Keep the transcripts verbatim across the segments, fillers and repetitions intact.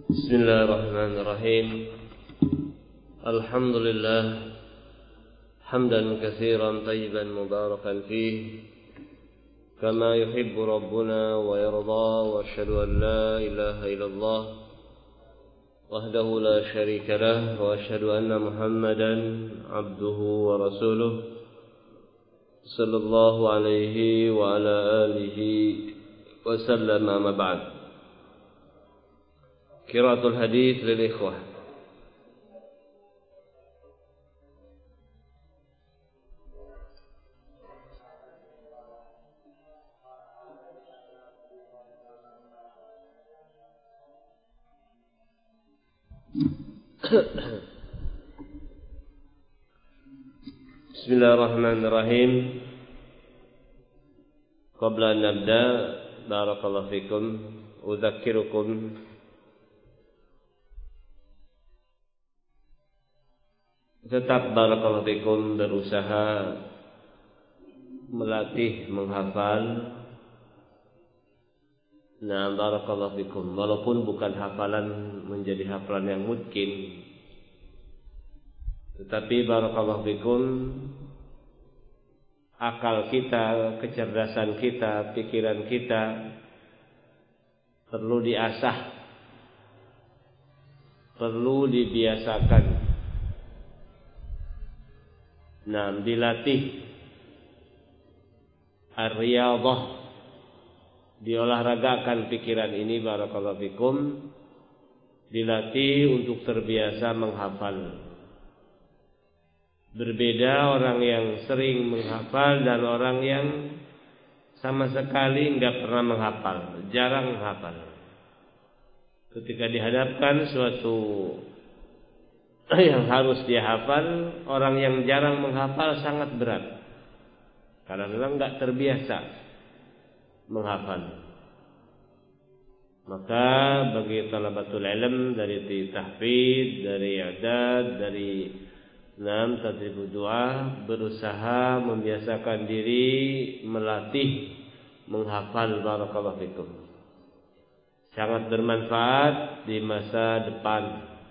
Bismillahirrahmanirrahim. Alhamdulillah hamdan katsiran tayyiban mubarakan fih kama yuhibbu rabbuna wa yarda, wa asyhadu an la ilaha illallah wahdahu la syarika lah, wa asyhadu anna Muhammadan abduhu wa rasuluh sallallahu alaihi wa ala alihi wa sallam. Amma ba'd. Qiraatul hadits lil ikhwah. Bismillahirrahmanirrahim. Qabla an nabda, barakallahu fikum, udzakkirukum tetap barakallahu fikum berusaha melatih menghafal. Nah, barakallahu fikum, walaupun bukan hafalan menjadi hafalan yang mungkin, tetapi barakallahu fikum akal kita, kecerdasan kita, pikiran kita perlu diasah, perlu dibiasakan. Nah, dilatih ar-riyadhah, diolahragakan pikiran ini barakallahu fikum, dilatih untuk terbiasa menghafal. Berbeda orang yang sering menghafal dan orang yang sama sekali enggak pernah menghafal, jarang menghafal. Ketika dihadapkan suatu yang harus dia hafal, orang yang jarang menghafal sangat berat, karena memang enggak terbiasa menghafal. Maka bagi talabatul ilm dari tahfidz, dari i'dad, dari enam tadribud doa, berusaha membiasakan diri melatih menghafal barakallahu fikum. Sangat bermanfaat di masa depan.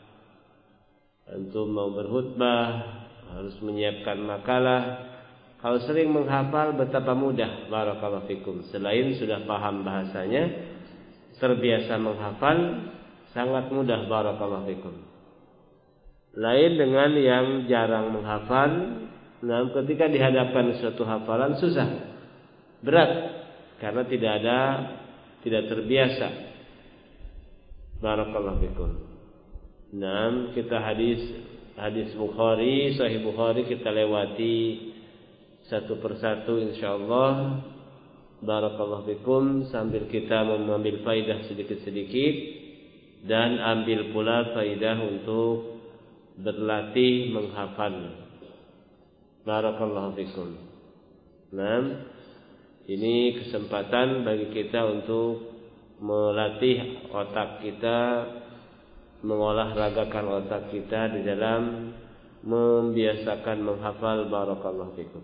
Antum mau berkhutbah, harus menyiapkan makalah. Kalau sering menghafal betapa mudah barakallahu fikum. Selain sudah paham bahasanya, terbiasa menghafal, sangat mudah barakallahu fikum. Lain dengan yang jarang menghafal. Nah, ketika dihadapkan suatu hafalan susah, berat, karena tidak ada, tidak terbiasa. Barakallahu fikum. Nah, kita hadis hadis Bukhari, Sahih Bukhari kita lewati satu persatu insyaallah. Barakallahu fikum, sambil kita mengambil faidah sedikit-sedikit dan ambil pula faidah untuk berlatih menghafal. Barakallahu fikum. Nah, ini kesempatan bagi kita untuk melatih otak kita, mengolahragakan otak kita di dalam membiasakan menghafal. Barakallahu fikum.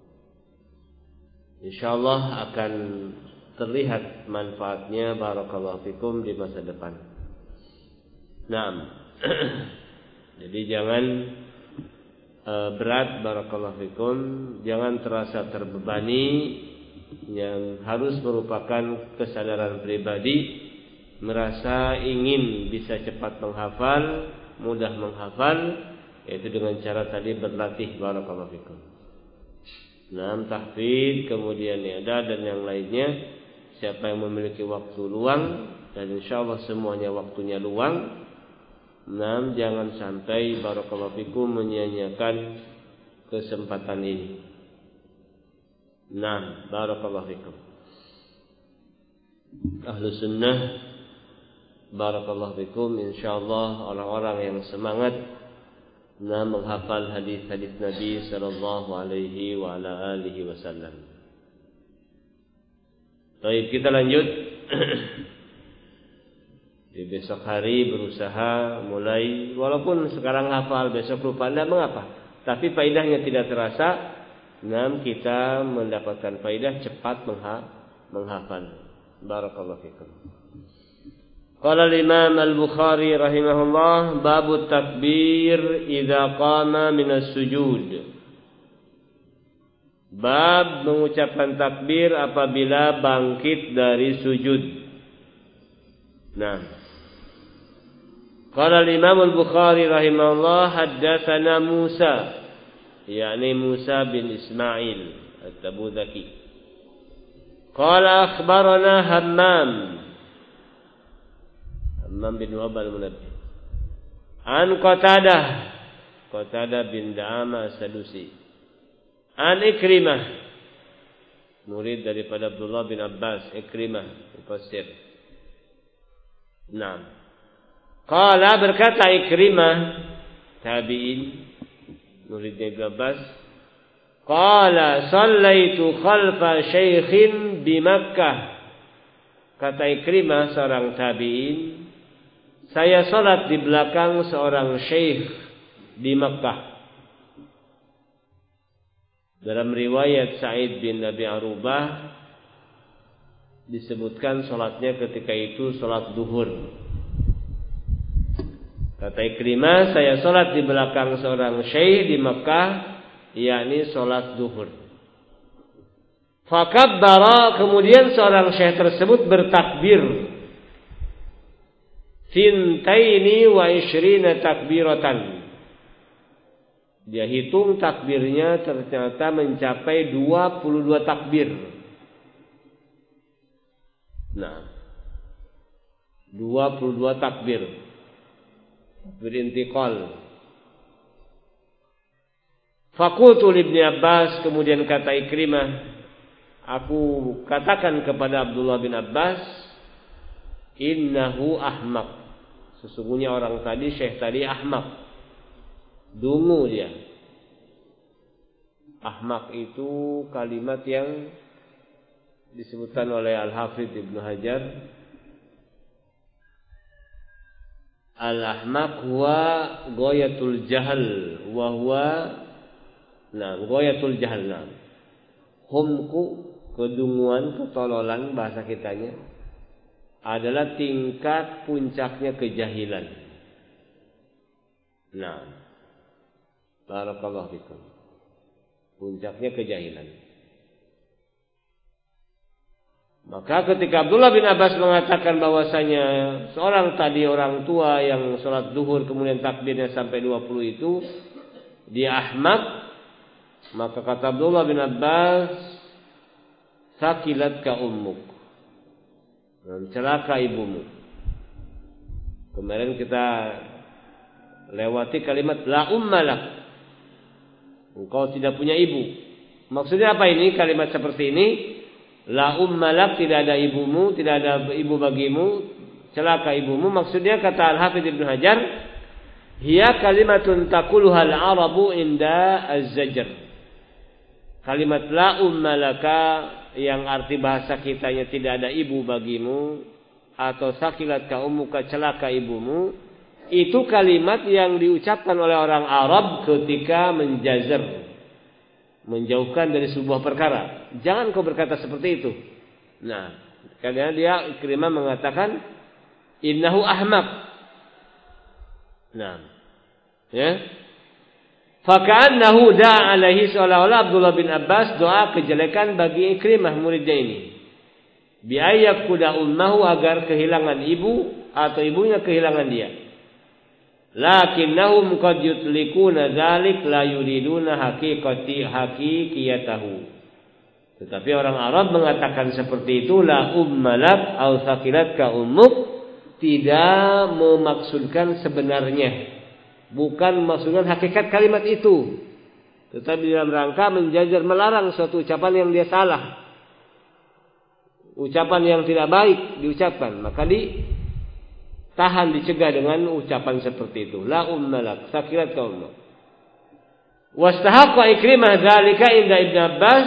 Insyaallah akan terlihat manfaatnya barakallahu fikum di masa depan. Naam. Jadi jangan e, berat barakallahu fikum, jangan terasa terbebani, yang harus merupakan kesadaran pribadi, merasa ingin bisa cepat menghafal, mudah menghafal, yaitu dengan cara tadi berlatih barakallahu fikum. Nah, tahfidz, kemudian i'dad dan yang lainnya. Siapa yang memiliki waktu luang, dan insyaallah semuanya waktunya luang, nah, jangan sampai barakallahu fikum menyia-nyiakan kesempatan ini. Nah, barakallahu fikum. Ahlu sunnah barakallahu fikum, insyaallah orang-orang yang semangat nah menghafal hadis-hadis Nabi sallallahu alaihi wa ala alihi wasallam. Baik, kita lanjut. Di besok hari berusaha mulai, walaupun sekarang hafal besok lupa, tidak mengapa, tapi faedahnya tidak terasa. Nah, kita mendapatkan faedah cepat menghafal. Barakallahu fikum. Qala al-Imam Al-Bukhari rahimahullah, babu takbir idza qama minas sujud. Bab mengucapkan takbir apabila bangkit dari sujud. Nah, qala al-Imam Al-Bukhari rahimahullah, haddatsana Musa, yakni Musa bin Ismail At-Tabuzaki. Qala akhbarana Hammam, Hammam bin Wahb al-Munabbih, an Qatadah, Qatadah bin Da'ama As-Sadusi, an Ikrimah, murid daripada Abdullah bin Abbas, Ikrimah mufassir. Naam. Qala, berkata Ikrimah, tabi'in, muridnya Ibnu Abbas, qala sallaitu khalfa syaikhin di Makkah. Kata Ikrimah, seorang tabi'in, saya salat di belakang seorang syekh di Makkah. Dalam riwayat Sa'id bin Abi Arubah disebutkan salatnya ketika itu salat duhur. Kata Ikrimah, saya salat di belakang seorang syekh di Mekah, yakni salat duhur. Fakabbara, kemudian seorang syekh tersebut bertakbir. Fintaini wa ishrina takbiratan. Dia hitung takbirnya, ternyata mencapai dua puluh dua takbir. Nah, dua puluh dua takbir. Takbir intiqal. Faqultu li Ibnu Abbas, kemudian kata Ikrimah, aku katakan kepada Abdullah bin Abbas, innahu ahmaq. Sesungguhnya orang tadi, syekh tadi ahmaq. Dungu dia. Ahmaq itu kalimat yang disebutkan oleh Al-Hafidh Ibnu Hajar. Al-ahmaq huwa ghayatul jahl wa huwa nah ghayatul jahl. Nah. Humku, kedunguan, ketololan bahasa kitanya, adalah tingkat puncaknya kejahilan. Nah, barakallahu fikum. Puncaknya kejahilan. Maka ketika Abdullah bin Abbas mengatakan bahwasanya seorang tadi orang tua yang sholat duhur kemudian takbirnya sampai dua puluh itu dia ahmaq, maka kata Abdullah bin Abbas, sakilat ka ummuk, celaka ibumu. Kemarin kita lewati kalimat la ummalak, engkau tidak punya ibu. Maksudnya apa ini kalimat seperti ini? La ummalak, tidak ada ibumu, tidak ada ibu bagimu, celaka ibumu. Maksudnya kata Al-Hafidh Ibnu Hajar, hiya kalimatun taquluha al-arabu inda az-zajr. Kalimat la ummalaka yang arti bahasa kitanya tidak ada ibu bagimu, atau sakilat ka ummuka, celaka ibumu, itu kalimat yang diucapkan oleh orang Arab ketika menjazr, menjauhkan dari sebuah perkara. Jangan kau berkata seperti itu. Nah, karena dia Ikrimah mengatakan innahu ahmaq. Nah, ya. Faka'annahu da'a alaihi, seolah-olah Abdullah bin Abbas doa kejelekan bagi Ikrimah muridnya ini. Bi ayyakuda ummahu, agar kehilangan ibu atau ibunya kehilangan dia. Lakinnahum qad yutlikuna dzalik la yuriduna haqiqati haqiqiyatahu. Tetapi orang Arab mengatakan seperti itu, la ummalak au sakilatka ummuk, tidak memaksudkan sebenarnya, bukan maksudkan hakikat kalimat itu, tetapi dalam rangka menjajar melarang suatu ucapan yang dia salah, ucapan yang tidak baik diucapkan, maka di tahan, dicegah dengan ucapan seperti itu. La ummalak, sakilat ka ummuk. Wastahaqqa Ikrimah dzalika inda Ibnu Abbas.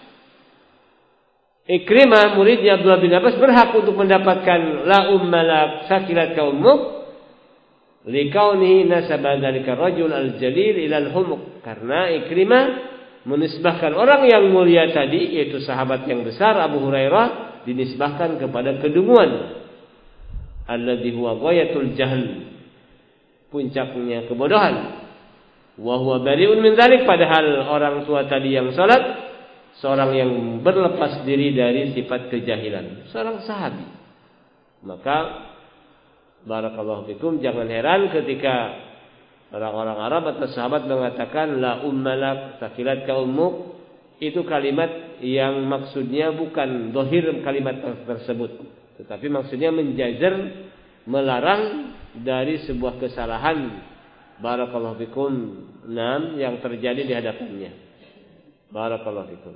Ikrimah muridnya Abdullah bin Abbas berhak untuk mendapatkan la ummalak, sakilat ka ummuk, likaunihi nasaba dzalika rajul al-jalil ila al-humq. Karena Ikrimah menisbahkan orang yang mulia tadi, yaitu sahabat yang besar Abu Hurairah, dinisbahkan kepada kedunguan. alladzi huwa ghayatul jahl, puncaknya kebodohan. Wa huwa bari'un min dzalik, padahal orang tua tadi yang salat seorang yang berlepas diri dari sifat kejahilan, seorang sahabi. Maka barakallahu fikum, jangan heran ketika orang-orang Arab atau sahabat mengatakan la ummalak takilat ka ummuk, itu kalimat yang maksudnya bukan zahir kalimat tersebut, tetapi maksudnya menjajar, melarang dari sebuah kesalahan barakallahu fikum nam yang terjadi di hadapannya. Barakallahu fikum.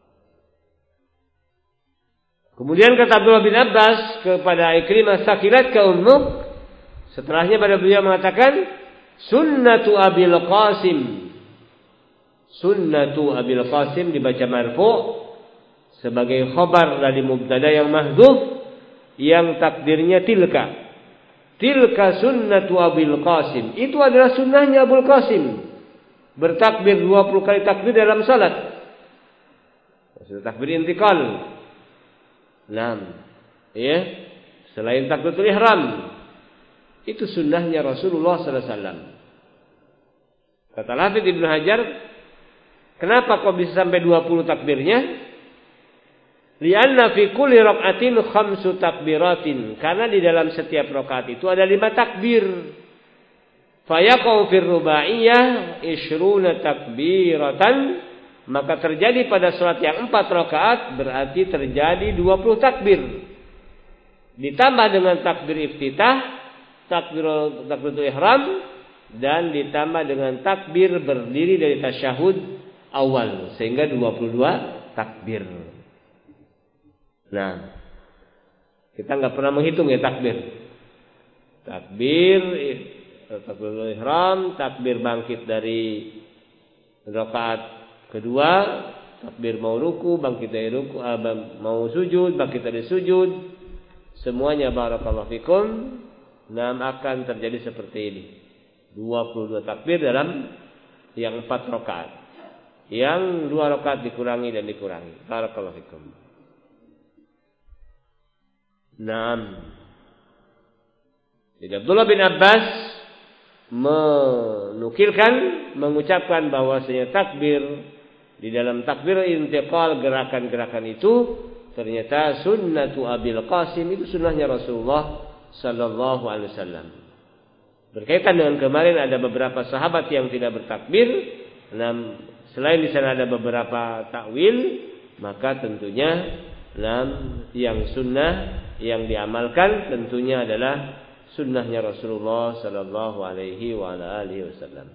Kemudian kata Abdullah bin Abbas kepada Ikrimah, sakilat ka ummuk. Setelahnya pada beliau mengatakan sunnatu Abil Qasim. Sunnatu Abil Qasim dibaca marfu' sebagai khabar dari mubtada yang mahdzuf yang takdirnya tilka. Tilka sunnatu Abil Qasim. Itu adalah sunnahnya Abul Qasim. Bertakbir dua puluh kali takbir dalam salat. Maksudnya takbir intikal. Naam. Ya. Selain takbiratul ihram. Itu sunnahnya Rasulullah sallallahu alaihi wasallam. Kata Hafidz Ibnu Hajar, kenapa kok bisa sampai dua puluh takbirnya? Lianna fi kulli rak'atin khamsu takbiratin. Karena di dalam setiap rakaat itu ada lima takbir. Fayaqau fir rubaiyah ishruna takbiratan, maka terjadi pada salat yang empat rakaat berarti terjadi dua puluh takbir. Ditambah dengan takbir iftitah, takbir takbiratul ihram, dan ditambah dengan takbir berdiri dari tasyahud awal, sehingga dua puluh dua takbir. Nah, kita nggak pernah menghitung ya takbir. Takbir takbiratul ihram, takbir bangkit dari rakaat kedua, takbir mau ruku, bangkit dari ruku, mau sujud, bangkit dari sujud, semuanya barakallahu fikum, nam akan terjadi seperti ini. dua puluh dua takbir dalam yang empat rakaat. Yang dua rakaat dikurangi dan dikurangi. Barakallahu fikum. Naam. Jadi Abdullah bin Abbas menukilkan, mengucapkan bahwasanya takbir di dalam takbir intiqal, gerakan-gerakan itu ternyata sunnatu Abil Qasim, itu sunnahnya Rasulullah sallallahu alaihi wasallam. Berkaitan dengan kemarin ada beberapa sahabat yang tidak bertakbir, enam selain di sana ada beberapa takwil, maka tentunya enam yang sunnah yang diamalkan tentunya adalah sunnahnya Rasulullah sallallahu alaihi wa alihi wasallam.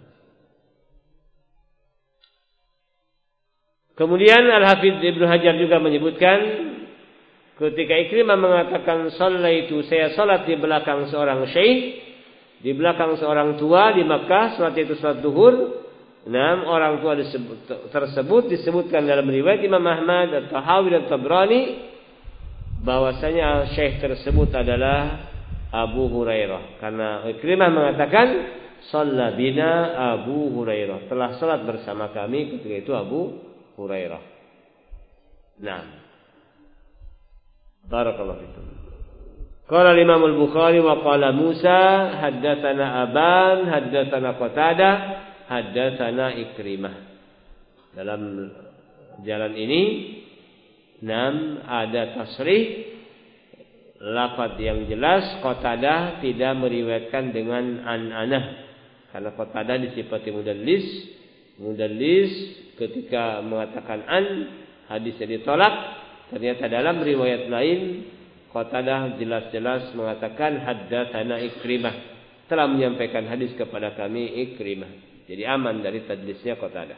Kemudian Al-Hafidz Ibnu Hajar juga menyebutkan ketika Ikrimah mengatakan shallaitu, saya salat di belakang seorang syekh, di belakang seorang tua di Makkah, salat itu salat zuhur. Enam orang tua disebut, tersebut disebutkan dalam riwayat Imam Ahmad, At-Tahawi dan Tabrani bahwasanya syekh tersebut adalah Abu Hurairah. Karena Ikrimah mengatakan shalla bina Abu Hurairah, telah salat bersama kami ketika itu Abu Hurairah. Nah, barakallahu fikum. Qala Imam Al-Bukhari wa qala Musa haddatsana Aban haddatsana Qatadah haddatsana Ikrimah. Dalam jalan ini enam ada tasrih lafaz yang jelas. Qatadah tidak meriwayatkan dengan an-anah karena Qatadah disifati mudallis. Mudallis ketika mengatakan an, hadisnya ditolak. Ternyata dalam riwayat lain Qatadah jelas-jelas mengatakan haddatsana Ikrimah, telah menyampaikan hadis kepada kami Ikrimah. Jadi aman dari tadlisnya Qatadah.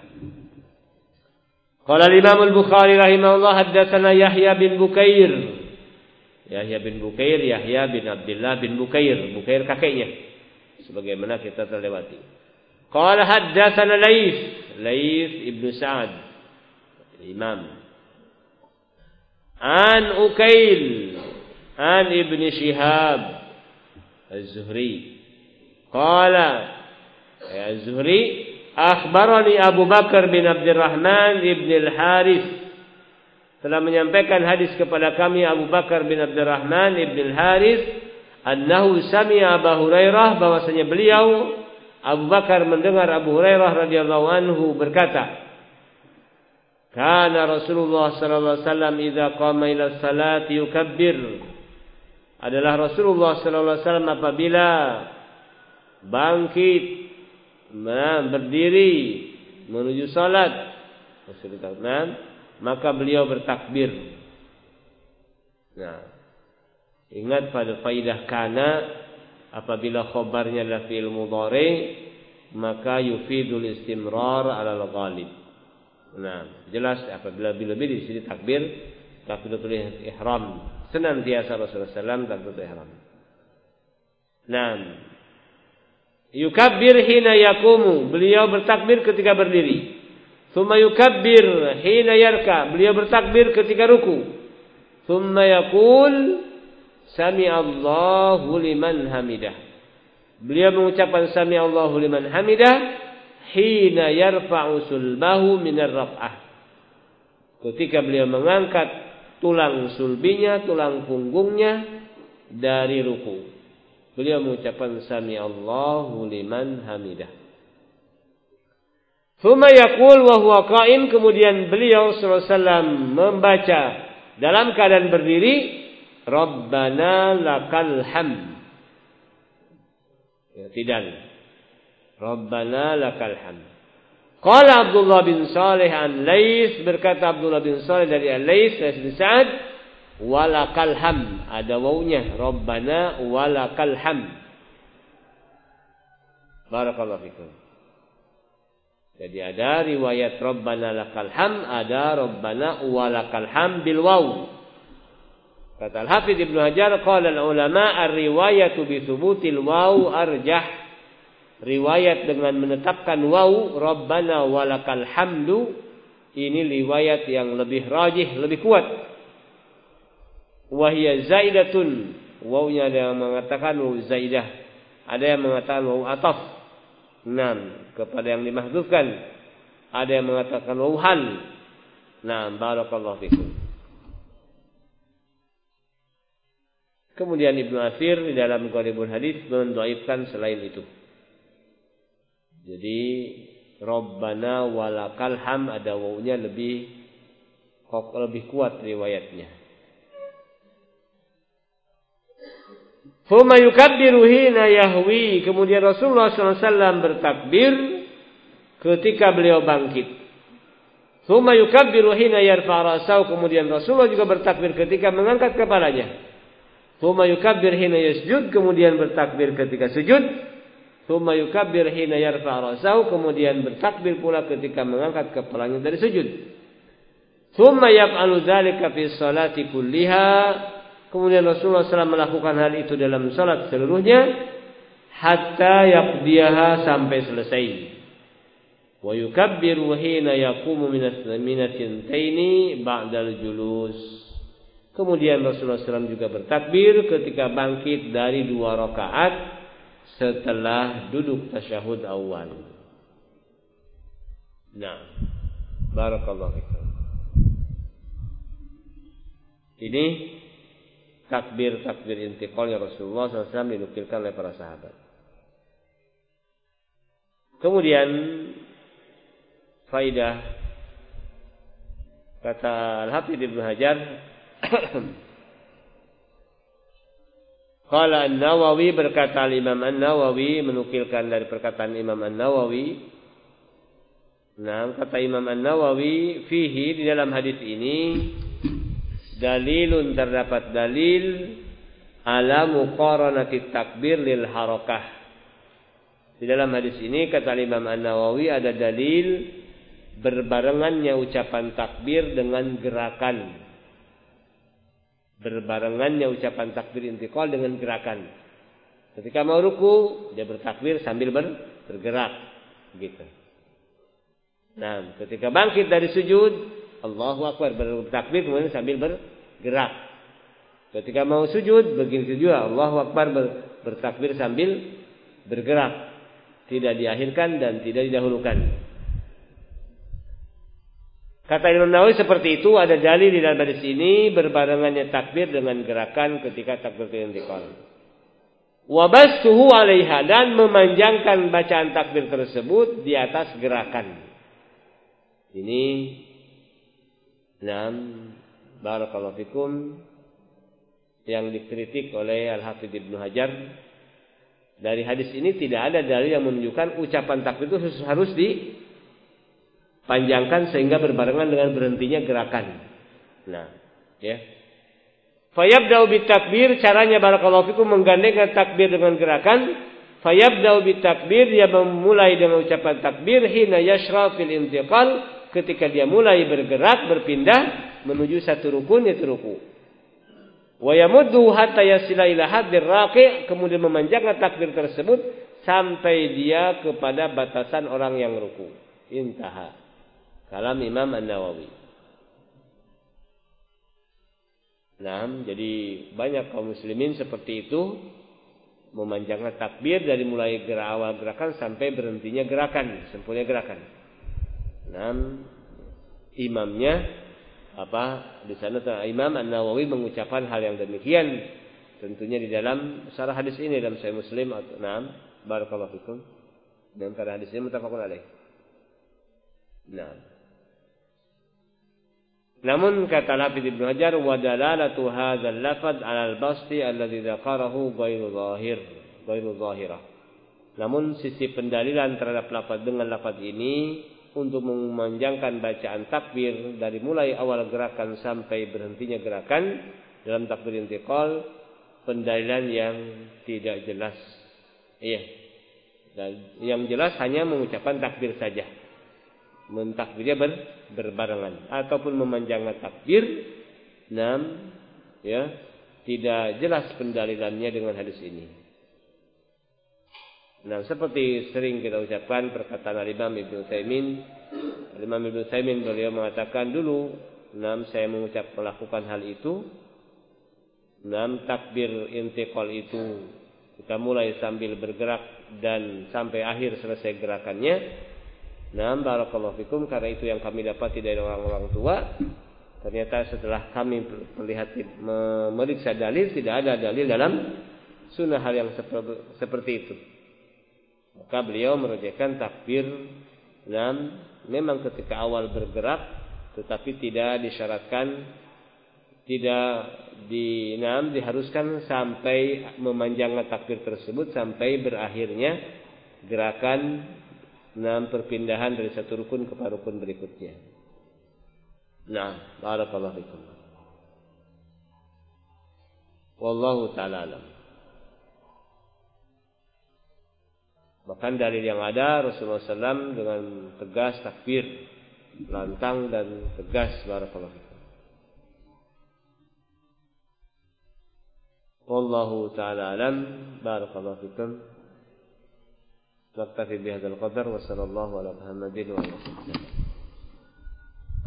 Qala Imam Al-Bukhari rahimahullah haddatsana Yahya bin Bukair. Yahya bin Bukair, Yahya bin Abdullah bin Bukair, Bukair kakeknya, sebagaimana kita terlewati. Qala haddatsana Laits, Laits ibnu Sa'ad, Imam. An Ukail, an Ibn Shihab Az-Zuhri. Qala ya Az-Zuhri akhbarani Abu Bakar bin Abdurrahman ibn al-Harith, telah menyampaikan hadis kepada kami Abu Bakar bin Abdurrahman ibn al-Harith annahu sami'a Abu Hurairah, bahwasanya beliau Abu Bakar mendengar Abu Hurairah radhiyallahu anhu berkata, kana Rasulullah sallallahu alaihi wasallam idza qama ila salati yukabbir. Adalah Rasulullah sallallahu alaihi wasallam apabila bangkit, berdiri menuju salat, maka beliau bertakbir. Nah, ingat pada faidah kana, apabila khobarnya adalah fi'il mudhari, maka yufidul istimrar 'ala al-ghalib. Nah, jelas apabila lebih di sini takbir, takbiratul ihram, senantiasa Rasulullah sallallahu alaihi wasallam takbiratul ihram. Nah, yukabbir hina yakumu, beliau bertakbir ketika berdiri. Tsumma yukabbir hina yarka, beliau bertakbir ketika ruku. Tsumma yaqul sami'allahu liman hamidah. Beliau mengucapkan sami'allahu liman hamidah hina yarfa'u sulbahu minar raf'ah. Ketika beliau mengangkat tulang sulbinya, tulang punggungnya dari ruku. Beliau mengucapkan sami'allahu liman hamidah. Tsumma yaqul wa huwa qa'im, kemudian beliau sallallahu alaihi wasallam membaca dalam keadaan berdiri, Rabbana lakal hamd. Ya, tidak. Rabbana lakal hamd. Qala Abdullah bin Salih an Lais, berkata Abdullah bin Salih dari Al-Lais bin Sa'ad, walakal hamd, ada wawunya, Rabbana walakal hamd. Barakallahu fikum. Jadi ada riwayat Rabbana lakal hamd, ada Rabbana walakal hamd bil waw. Kata Al-Hafidz Ibnu Hajar, qala al-ulama ar-riwayatu bi thubutil waw arjah. Riwayat dengan menetapkan waw Rabbana walakal hamdu, ini riwayat yang lebih rajih, lebih kuat. Wa hiya zaidatun, wawnya ada yang mengatakan waw zaidah, ada yang mengatakan waw ataf. Naam, kepada yang dimahdzufkan. Ada yang mengatakan waw hal. Naam, barakallahu fikum. Kemudian Ibnu Athir di dalam Gharibul Hadits mendhaifkan selain itu. Jadi Rabbana walakal ham ada wawunya lebih kok lebih kuat riwayatnya. Tsumma yukabbiru hina yahwi, kemudian Rasulullah sallallahu alaihi wasallam bertakbir ketika beliau bangkit. Tsumma yukabbiru hina yarfa' ra'sahu, kemudian Rasulullah juga bertakbir ketika mengangkat kepalanya. Tsumma yukabbir hina yasjud, kemudian bertakbir ketika sujud. Tsumma yukabbir hina yarfa' ra'sahu, kemudian bertakbir pula ketika mengangkat kepalanya dari sujud. Tsumma yaf'alu dzalika fi sholati kulliha, kemudian Rasulullah shallallahu alaihi wasallam melakukan hal itu dalam salat seluruhnya, hatta yaqdiyaha, sampai selesai. Wa yukabbiru hina yaqumu minat-minat-taini ba'dal julus. Kemudian Rasulullah shallallahu alaihi wasallam juga bertakbir ketika bangkit dari dua rakaat setelah duduk tasyahud awal. Nah, barakallahu fikum. Ini takbir-takbir intiqalnya Rasulullah shallallahu alaihi wasallam dinukilkan oleh para sahabat. Kemudian faidah kata Al-Hafidz Ibnu Hajar, qala An-Nawawi, berkata Imam An-Nawawi menukilkan dari perkataan Imam An-Nawawi. Nah, kata Imam An-Nawawi, fihi, di dalam hadis ini dalilun, terdapat dalil ala muqaranati takbir lil harakah. Di dalam hadis ini kata Imam An-Nawawi ada dalil berbarengannya ucapan takbir dengan gerakan. Berbarengannya ucapan takbir intiqal dengan gerakan. Ketika mau ruku, dia bertakbir sambil ber, bergerak, gitu. Nah, ketika bangkit dari sujud, Allahu Akbar, bertakbir kemudian sambil bergerak. Ketika mau sujud, begitu juga Allahu Akbar, bertakbir sambil bergerak. Tidak diakhirkan dan tidak didahulukan. Kata Imam Nawawi seperti itu, ada dalil di dalam hadis ini berbarengannya takbir dengan gerakan ketika takbiratul intiqal. Wabastuhu 'alaiha, dan memanjangkan bacaan takbir tersebut di atas gerakan. Ini enam barakallahu fikum yang dikritik oleh Al-Hafidz Ibnu Hajar. Dari hadis ini tidak ada dalil yang menunjukkan ucapan takbir itu harus dipanjangkan sehingga berbarengan dengan berhentinya gerakan. Nah, ya. Fayabda'u bitakbir, caranya barakallahu fikum menggandengkan takbir dengan gerakan. Fayabda'u bitakbir, dia memulai dengan ucapan takbir hina yashra fil intiqal, ketika dia mulai bergerak berpindah menuju satu rukun yaitu ruku. Wa yamuddu hatta yasila ila haddir raqi', kemudian memanjangkan takbir tersebut sampai dia kepada batasan orang yang ruku. Intaha. Kalam Imam An-Nawawi. Nah, jadi banyak kaum muslimin seperti itu, memanjangkan takbir dari mulai gerak awal gerakan sampai berhentinya gerakan, sempurna gerakan. Nah, imamnya apa di sana Imam An-Nawawi mengucapkan hal yang demikian, tentunya di dalam syarah hadis ini dalam Sahih Muslim. Nah, barakallahu fikum. Dan pada hadis ini muttafaqun alaih. Nah, namun kata Al-Hafidz Ibnu Hajar, wa dalalatu hadzal lafadz 'ala al-basti alladzi dzakarahu ghairu zahir, ghairu zahirah. Namun sisi pendalilan terhadap lafaz dengan lafaz ini untuk memanjangkan bacaan takbir dari mulai awal gerakan sampai berhentinya gerakan dalam takbir intiqal, pendalilan yang tidak jelas. Iya. Dan yang jelas hanya mengucapkan takbir saja. Mentakbirnya ber, berbarengan ataupun memanjangkan takbir. Enam, ya, tidak jelas pendalilannya dengan hadis ini. Nah, seperti sering kita ucapkan perkataan Al-Imam Ibnu Utsaimin, Al-Imam Ibnu Utsaimin beliau mengatakan dulu, enam, saya mengucap melakukan hal itu. Enam, takbir intiqal itu kita mulai sambil bergerak dan sampai akhir selesai gerakannya. Nah, barakallahu fikum, karena itu yang kami dapati dari orang-orang tua. Ternyata setelah kami melihat memeriksa dalil, tidak ada dalil dalam sunnah hal yang seperti itu. Maka beliau merujukkan takbir enam, memang ketika awal bergerak, tetapi tidak disyaratkan, tidak di enam diharuskan sampai memanjangkan takbir tersebut sampai berakhirnya gerakan enam perpindahan dari satu rukun kepada rukun berikutnya. Nah, barakallahu fikum. Wallahu ta'ala alam. Bahkan dalil yang ada Rasulullah shallallahu alaihi wasallam dengan tegas takbir, lantang dan tegas, barakallahu fikum. Wallahu ta'ala alam, barakallahu fikum. نكتفي بهذا القدر وصلى الله على محمد وعلى اله وصحبه.